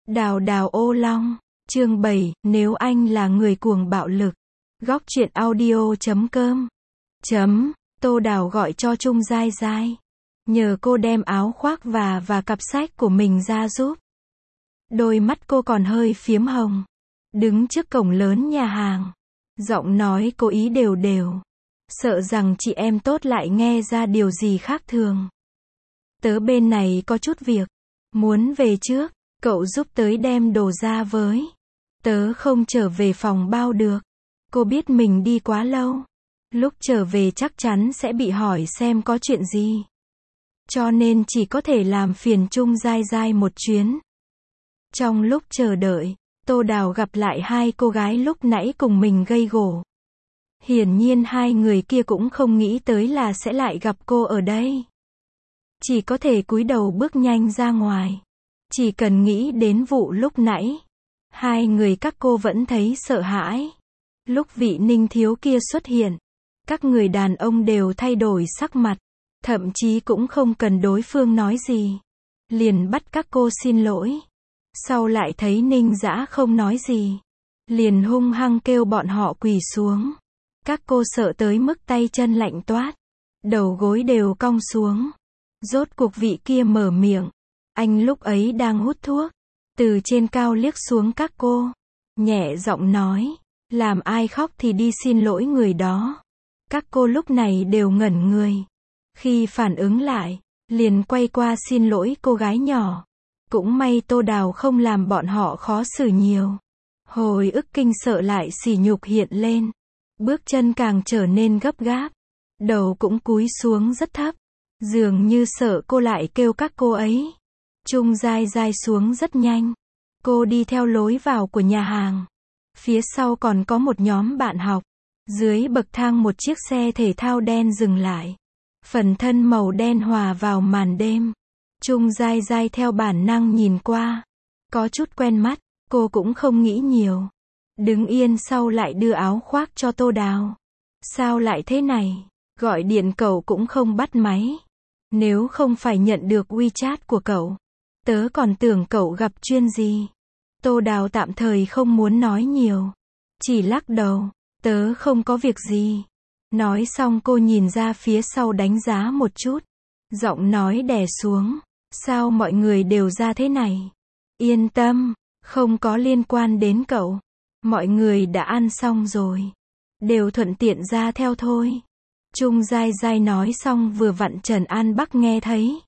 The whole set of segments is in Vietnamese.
Đào đào ô long, chương 7, nếu anh là người cuồng bạo lực. Góc truyện audio.com. Tô Đào gọi cho Trung Giai Giai. Nhờ cô đem áo khoác và cặp sách của mình ra giúp. Đôi mắt cô còn hơi phiếm hồng. Đứng trước cổng lớn nhà hàng. Giọng nói cô ý đều đều. Sợ rằng chị em Tốt lại nghe ra điều gì khác thường. Tớ bên này có chút việc. Muốn về trước. Cậu giúp tới đem đồ ra với. Tớ không trở về phòng bao được. Cô biết mình đi quá lâu. Lúc trở về chắc chắn sẽ bị hỏi xem có chuyện gì. Cho nên chỉ có thể làm phiền Trung Giai Giai một chuyến. Trong lúc chờ đợi, Tô Đào gặp lại hai cô gái lúc nãy cùng mình gây gổ. Hiển nhiên hai người kia cũng không nghĩ tới là sẽ lại gặp cô ở đây. Chỉ có thể cúi đầu bước nhanh ra ngoài. Chỉ cần nghĩ đến vụ lúc nãy, hai người các cô vẫn thấy sợ hãi. Lúc vị Ninh thiếu kia xuất hiện, các người đàn ông đều thay đổi sắc mặt, thậm chí cũng không cần đối phương nói gì, liền bắt các cô xin lỗi. Sau lại thấy Ninh Dã không nói gì, liền hung hăng kêu bọn họ quỳ xuống. Các cô sợ tới mức tay chân lạnh toát, đầu gối đều cong xuống. Rốt cuộc vị kia mở miệng. Anh lúc ấy đang hút thuốc, từ trên cao liếc xuống các cô, nhẹ giọng nói, làm ai khóc thì đi xin lỗi người đó. Các cô lúc này đều ngẩn người. Khi phản ứng lại, liền quay qua xin lỗi cô gái nhỏ. Cũng may Tô Đào không làm bọn họ khó xử nhiều. Hồi ức kinh sợ lại sỉ nhục hiện lên. Bước chân càng trở nên gấp gáp. Đầu cũng cúi xuống rất thấp. Dường như sợ cô lại kêu các cô ấy. Trung Giai Giai xuống rất nhanh. Cô đi theo lối vào của nhà hàng. Phía sau còn có một nhóm bạn học. Dưới bậc thang một chiếc xe thể thao đen dừng lại. Phần thân màu đen hòa vào màn đêm. Trung Giai Giai theo bản năng nhìn qua. Có chút quen mắt, cô cũng không nghĩ nhiều. Đứng yên sau lại đưa áo khoác cho Tô Đào. Sao lại thế này? Gọi điện cậu cũng không bắt máy. Nếu không phải nhận được WeChat của cậu, tớ còn tưởng cậu gặp chuyện gì. Tô Đào tạm thời không muốn nói nhiều. Chỉ lắc đầu, tớ không có việc gì. Nói xong cô nhìn ra phía sau đánh giá một chút. Giọng nói đè xuống. Sao mọi người đều ra thế này? Yên tâm, không có liên quan đến cậu. Mọi người đã ăn xong rồi. Đều thuận tiện ra theo thôi. Trung Giai Giai nói xong vừa vặn Trần An Bắc nghe thấy.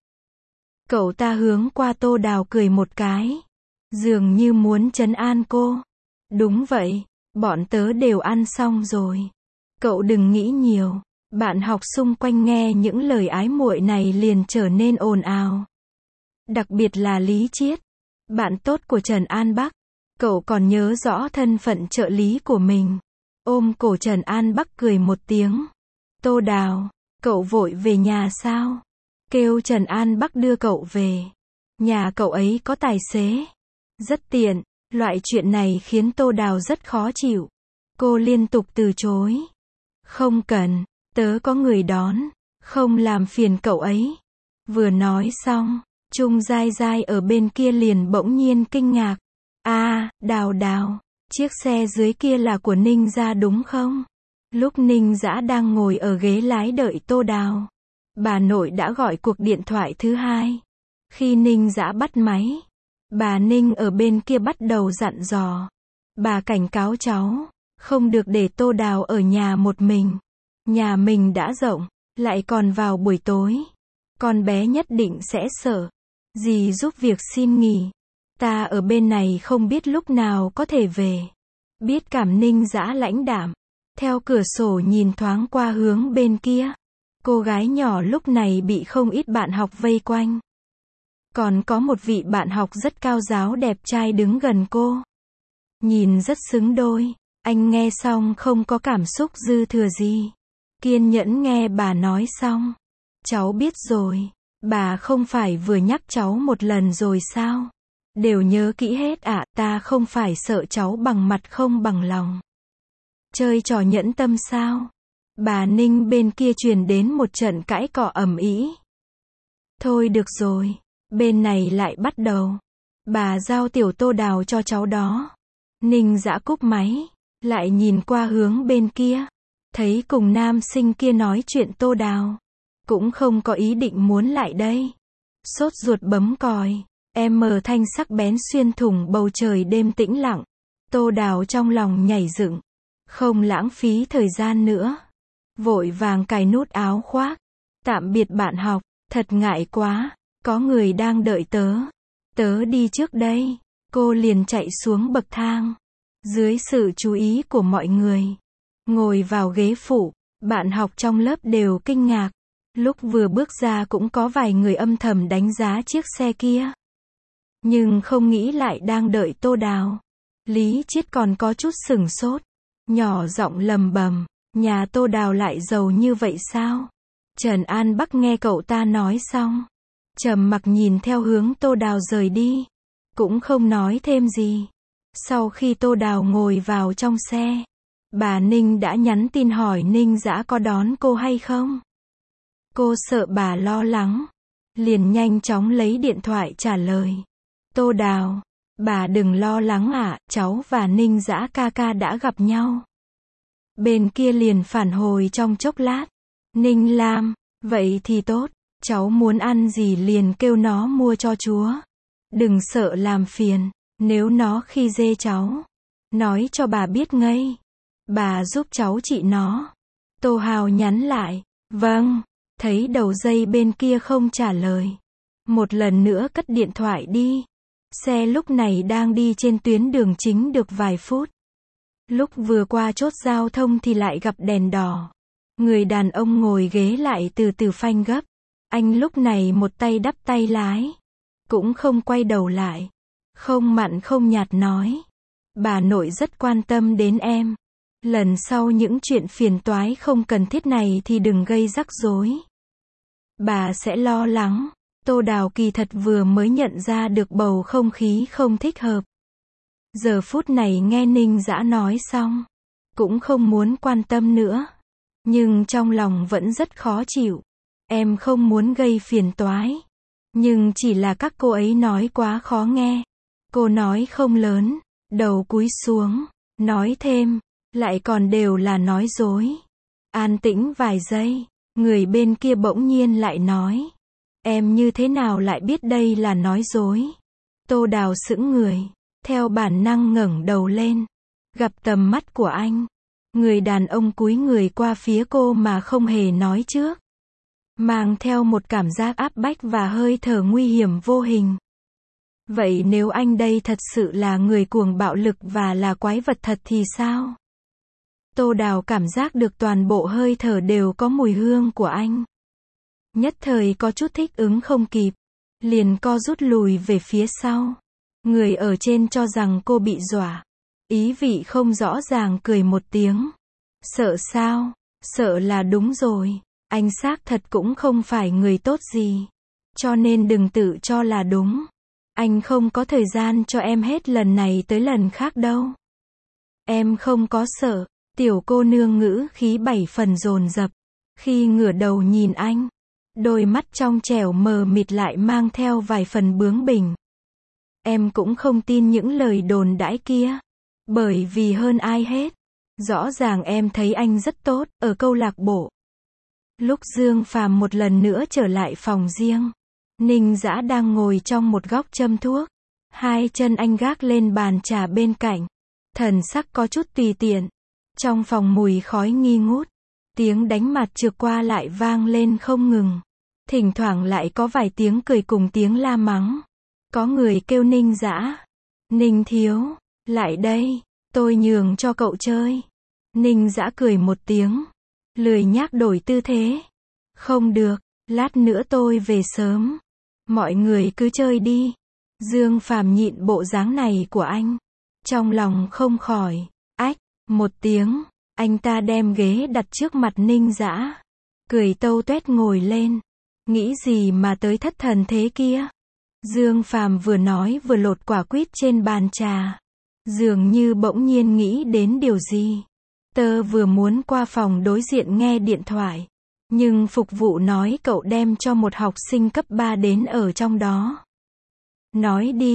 Cậu ta hướng qua Tô Đào cười một cái. Dường như muốn trấn an cô. Đúng vậy, bọn tớ đều ăn xong rồi. Cậu đừng nghĩ nhiều. Bạn học xung quanh nghe những lời ái muội này liền trở nên ồn ào. Đặc biệt là Lý Chiết, bạn tốt của Trần An Bắc. Cậu còn nhớ rõ thân phận trợ lý của mình. Ôm cổ Trần An Bắc cười một tiếng. Tô Đào, cậu vội về nhà sao? Kêu Trần An Bắc đưa cậu về. Nhà cậu ấy có tài xế. Rất tiện. Loại chuyện này khiến Tô Đào rất khó chịu. Cô liên tục từ chối. Không cần, tớ có người đón. Không làm phiền cậu ấy. Vừa nói xong, Trung Giai Giai ở bên kia liền bỗng nhiên kinh ngạc. Đào đào, chiếc xe dưới kia là của Ninh Gia đúng không? Lúc Ninh Dã đang ngồi ở ghế lái đợi Tô Đào, bà nội đã gọi cuộc điện thoại thứ hai. Khi Ninh Dã bắt máy, bà Ninh ở bên kia bắt đầu dặn dò. Bà cảnh cáo cháu, không được để Tô Đào ở nhà một mình. Nhà mình đã rộng, lại còn vào buổi tối. Con bé nhất định sẽ sợ. Dì giúp việc xin nghỉ. Ta ở bên này không biết lúc nào có thể về. Biết cảm. Ninh Dã lãnh đạm. Theo cửa sổ nhìn thoáng qua hướng bên kia. Cô gái nhỏ lúc này bị không ít bạn học vây quanh. Còn có một vị bạn học rất cao ráo đẹp trai đứng gần cô. Nhìn rất xứng đôi. Anh nghe xong không có cảm xúc dư thừa gì. Kiên nhẫn nghe bà nói xong. Cháu biết rồi. Bà không phải vừa nhắc cháu một lần rồi sao? Đều nhớ kỹ hết ạ. Ta không phải sợ cháu bằng mặt không bằng lòng. Chơi trò nhẫn tâm sao? Bà Ninh bên kia truyền đến một trận cãi cọ ầm ĩ. Thôi được rồi. Bên này lại bắt đầu. Bà giao tiểu Tô Đào cho cháu đó. Ninh Dã cúp máy, lại nhìn qua hướng bên kia, thấy cùng nam sinh kia nói chuyện Tô Đào, cũng không có ý định muốn lại đây. Sốt ruột bấm còi, mở thanh sắc bén xuyên thủng bầu trời đêm tĩnh lặng. Tô Đào trong lòng nhảy dựng, không lãng phí thời gian nữa, vội vàng cài nút áo khoác. Tạm biệt bạn học, thật ngại quá, có người đang đợi tớ. Tớ đi trước đây. Cô liền chạy xuống bậc thang. Dưới sự chú ý của mọi người, ngồi vào ghế phụ, bạn học trong lớp đều kinh ngạc. Lúc vừa bước ra cũng có vài người âm thầm đánh giá chiếc xe kia. Nhưng không nghĩ lại đang đợi Tô Đào. Lý Chiết còn có chút sửng sốt, nhỏ giọng lầm bầm, nhà Tô Đào lại giàu như vậy sao? Trần An Bắc nghe cậu ta nói xong, trầm mặc nhìn theo hướng Tô Đào rời đi, cũng không nói thêm gì. Sau khi Tô Đào ngồi vào trong xe, bà Ninh đã nhắn tin hỏi Ninh Dã có đón cô hay không. Cô sợ bà lo lắng, liền nhanh chóng lấy điện thoại trả lời. Tô Đào, bà đừng lo lắng ạ, cháu và Ninh Dã ca ca đã gặp nhau. Bên kia liền phản hồi trong chốc lát. Ninh Lam, vậy thì tốt, cháu muốn ăn gì liền kêu nó mua cho chúa. Đừng sợ làm phiền, nếu nó khi dê cháu, nói cho bà biết ngay. Bà giúp cháu trị nó. Tô Hào nhắn lại, vâng, thấy đầu dây bên kia không trả lời. Một lần nữa cất điện thoại đi. Xe lúc này đang đi trên tuyến đường chính được vài phút. Lúc vừa qua chốt giao thông thì lại gặp đèn đỏ. Người đàn ông ngồi ghế lại từ từ phanh gấp. Anh lúc này một tay đắp tay lái, cũng không quay đầu lại, không mặn không nhạt nói. Bà nội rất quan tâm đến em. Lần sau những chuyện phiền toái không cần thiết này thì đừng gây rắc rối. Bà sẽ lo lắng. Tô Đào kỳ thật vừa mới nhận ra được bầu không khí không thích hợp. Giờ phút này nghe Ninh Dã nói xong, cũng không muốn quan tâm nữa. Nhưng trong lòng vẫn rất khó chịu. Em không muốn gây phiền toái. Nhưng chỉ là các cô ấy nói quá khó nghe. Cô nói không lớn, đầu cúi xuống, nói thêm, lại còn đều là nói dối. An tĩnh vài giây, người bên kia bỗng nhiên lại nói. Em như thế nào lại biết đây là nói dối? Tô Đào sững người, theo bản năng ngẩng đầu lên, gặp tầm mắt của anh. Người đàn ông cúi người qua phía cô mà không hề nói trước, mang theo một cảm giác áp bách và hơi thở nguy hiểm vô hình. Vậy nếu anh đây thật sự là người cuồng bạo lực và là quái vật thật thì sao? Tô Đào cảm giác được toàn bộ hơi thở đều có mùi hương của anh. Nhất thời có chút thích ứng không kịp, liền co rút lùi về phía sau. Người ở trên cho rằng cô bị dọa, ý vị không rõ ràng cười một tiếng. Sợ sao? Sợ là đúng rồi. Anh xác thật cũng không phải người tốt gì, cho nên đừng tự cho là đúng. Anh không có thời gian cho em hết lần này tới lần khác đâu. Em không có sợ. Tiểu cô nương ngữ khí 7 phần dồn dập, khi ngửa đầu nhìn anh, đôi mắt trong trẻo mờ mịt lại mang theo vài phần bướng bỉnh. Em cũng không tin những lời đồn đãi kia, bởi vì hơn ai hết, rõ ràng em thấy anh rất tốt ở câu lạc bộ. Lúc Dương Phàm một lần nữa trở lại phòng riêng, Ninh Dã đang ngồi trong một góc châm thuốc, hai chân anh gác lên bàn trà bên cạnh, thần sắc có chút tùy tiện. Trong phòng mùi khói nghi ngút, tiếng đánh mặt trượt qua lại vang lên không ngừng. Thỉnh thoảng lại có vài tiếng cười cùng tiếng la mắng. Có người kêu Ninh Dã, Ninh thiếu, lại đây, tôi nhường cho cậu chơi. Ninh Dã cười một tiếng, lười nhác đổi tư thế. Không được, lát nữa tôi về sớm. Mọi người cứ chơi đi. Dương Phàm nhịn bộ dáng này của anh, trong lòng không khỏi, ách, một tiếng, anh ta đem ghế đặt trước mặt Ninh Dã, cười tâu tuét ngồi lên. Nghĩ gì mà tới thất thần thế kia? Dương Phàm vừa nói vừa lột quả quýt trên bàn trà, dường như bỗng nhiên nghĩ đến điều gì. Tớ vừa muốn qua phòng đối diện nghe điện thoại, nhưng phục vụ nói cậu đem cho một học sinh cấp 3 đến ở trong đó. Nói đi,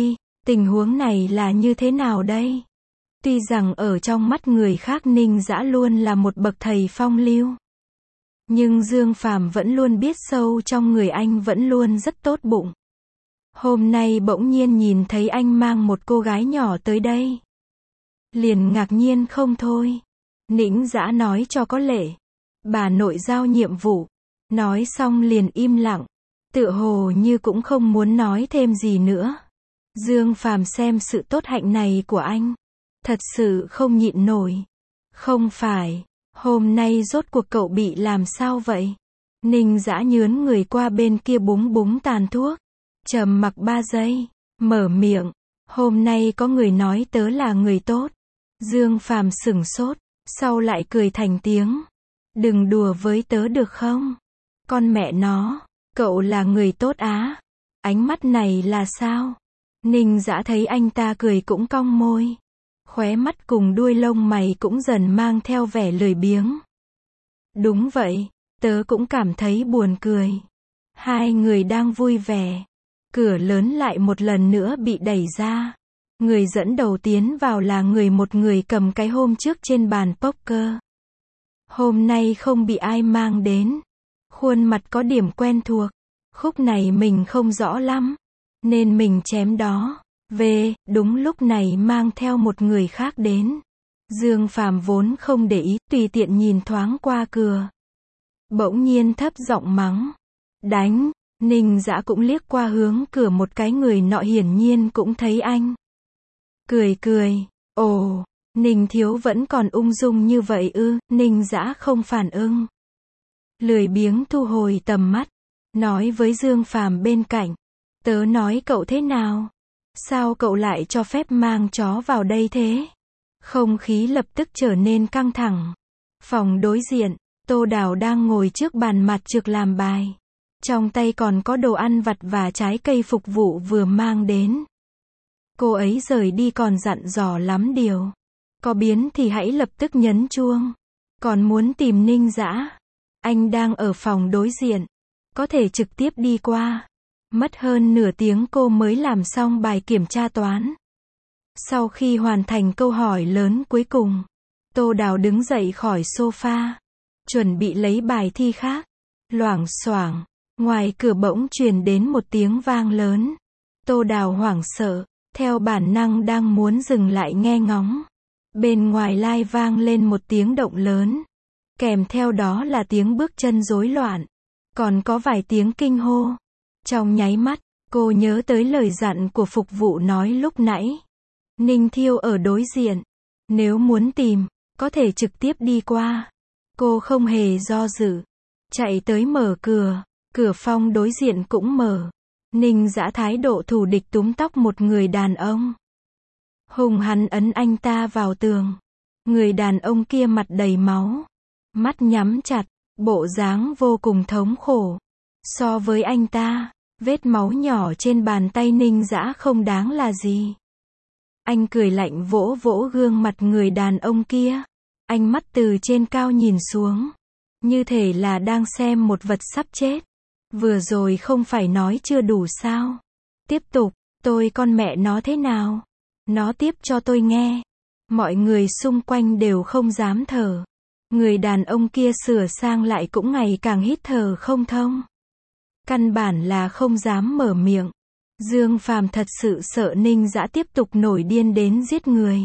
Tình huống này là như thế nào đây? Tuy rằng ở trong mắt người khác Ninh Dã luôn là một bậc thầy phong lưu. Nhưng Dương Phàm vẫn luôn biết sâu trong người anh vẫn luôn rất tốt bụng. Hôm nay bỗng nhiên nhìn thấy anh mang một cô gái nhỏ tới đây. Liền ngạc nhiên không thôi. Ninh Dã nói cho có lệ. Bà nội giao nhiệm vụ. Nói xong liền im lặng. Tựa hồ như cũng không muốn nói thêm gì nữa. Dương Phàm xem sự tốt hạnh này của anh. Thật sự không nhịn nổi. Không phải, hôm nay rốt cuộc cậu bị làm sao vậy? Ninh Dã nhướn người qua bên kia búng búng tàn thuốc. Trầm mặc 3 giây, mở miệng. Hôm nay có người nói tớ là người tốt. Dương Phàm sửng sốt, sau lại cười thành tiếng. Đừng đùa với tớ được không? Con mẹ nó, cậu là người tốt á. Ánh mắt này là sao? Ninh Dã thấy anh ta cười cũng cong môi. Khóe mắt cùng đuôi lông mày cũng dần mang theo vẻ lười biếng. Đúng vậy, tớ cũng cảm thấy buồn cười. Hai người đang vui vẻ. Cửa lớn lại một lần nữa bị đẩy ra. Người dẫn đầu tiến vào là một người cầm cái hôm trước trên bàn poker. Hôm nay không bị ai mang đến. Khuôn mặt có điểm quen thuộc. Khúc này mình không rõ lắm. Nên mình chém đó. Về, đúng lúc này mang theo một người khác đến. Dương Phàm vốn không để ý, tùy tiện nhìn thoáng qua cửa. Bỗng nhiên thấp giọng mắng. Đánh, Ninh Dã cũng liếc qua hướng cửa một cái, người nọ hiển nhiên cũng thấy anh. Cười, ồ, Ninh thiếu vẫn còn ung dung như vậy ư? Ninh Dã không phản ứng. Lười biếng thu hồi tầm mắt. Nói với Dương Phàm bên cạnh. Tớ nói cậu thế nào? Sao cậu lại cho phép mang chó vào đây thế? Không khí lập tức trở nên căng thẳng. Phòng đối diện, Tô Đào đang ngồi trước bàn mặt trược làm bài. Trong tay còn có đồ ăn vặt và trái cây phục vụ vừa mang đến. Cô ấy rời đi còn dặn dò lắm điều. Có biến thì hãy lập tức nhấn chuông. Còn muốn tìm Ninh Dã. Anh đang ở phòng đối diện. Có thể trực tiếp đi qua. Mất hơn nửa tiếng cô mới làm xong bài kiểm tra toán. Sau khi hoàn thành câu hỏi lớn cuối cùng, Tô Đào đứng dậy khỏi sofa, chuẩn bị lấy bài thi khác. Loảng xoảng, ngoài cửa bỗng truyền đến một tiếng vang lớn. Tô Đào hoảng sợ, theo bản năng đang muốn dừng lại nghe ngóng. Bên ngoài lai vang lên một tiếng động lớn, kèm theo đó là tiếng bước chân rối loạn, còn có vài tiếng kinh hô. Trong nháy mắt, cô nhớ tới lời dặn của phục vụ nói lúc nãy. Ninh Thiêu ở đối diện. Nếu muốn tìm, có thể trực tiếp đi qua. Cô không hề do dự. Chạy tới mở cửa. Cửa phòng đối diện cũng mở. Ninh Dã thái độ thù địch túm tóc một người đàn ông. Hùng hăng ấn anh ta vào tường. Người đàn ông kia mặt đầy máu. Mắt nhắm chặt, bộ dáng vô cùng thống khổ. So với anh ta, vết máu nhỏ trên bàn tay Ninh Dã không đáng là gì. Anh cười lạnh vỗ vỗ gương mặt người đàn ông kia. Ánh mắt từ trên cao nhìn xuống. Như thể là đang xem một vật sắp chết. Vừa rồi không phải nói chưa đủ sao? Tiếp tục, tôi con mẹ nó thế nào? Nó tiếp cho tôi nghe. Mọi người xung quanh đều không dám thở. Người đàn ông kia sửa sang lại cũng ngày càng hít thở không thông. Căn bản là không dám mở miệng. Dương Phàm thật sự sợ Ninh Dã tiếp tục nổi điên đến giết người.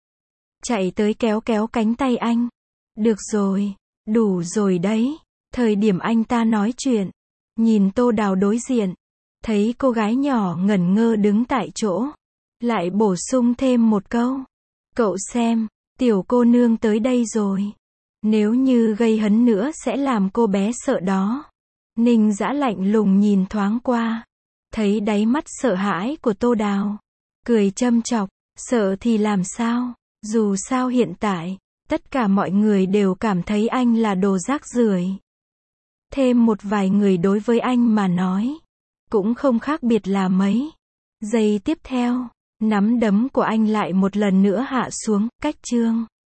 Chạy tới kéo kéo cánh tay anh. Được rồi, đủ rồi đấy. Thời điểm anh ta nói chuyện, nhìn Tô Đào đối diện, thấy cô gái nhỏ ngẩn ngơ đứng tại chỗ, lại bổ sung thêm một câu. Cậu xem, tiểu cô nương tới đây rồi. Nếu như gây hấn nữa sẽ làm cô bé sợ đó. Ninh Dã lạnh lùng nhìn thoáng qua, thấy đáy mắt sợ hãi của Tô Đào, cười châm chọc, sợ thì làm sao, dù sao hiện tại, tất cả mọi người đều cảm thấy anh là đồ rác rưởi. Thêm một vài người đối với anh mà nói, cũng không khác biệt là mấy. Giây tiếp theo, nắm đấm của anh lại một lần nữa hạ xuống, cách chương.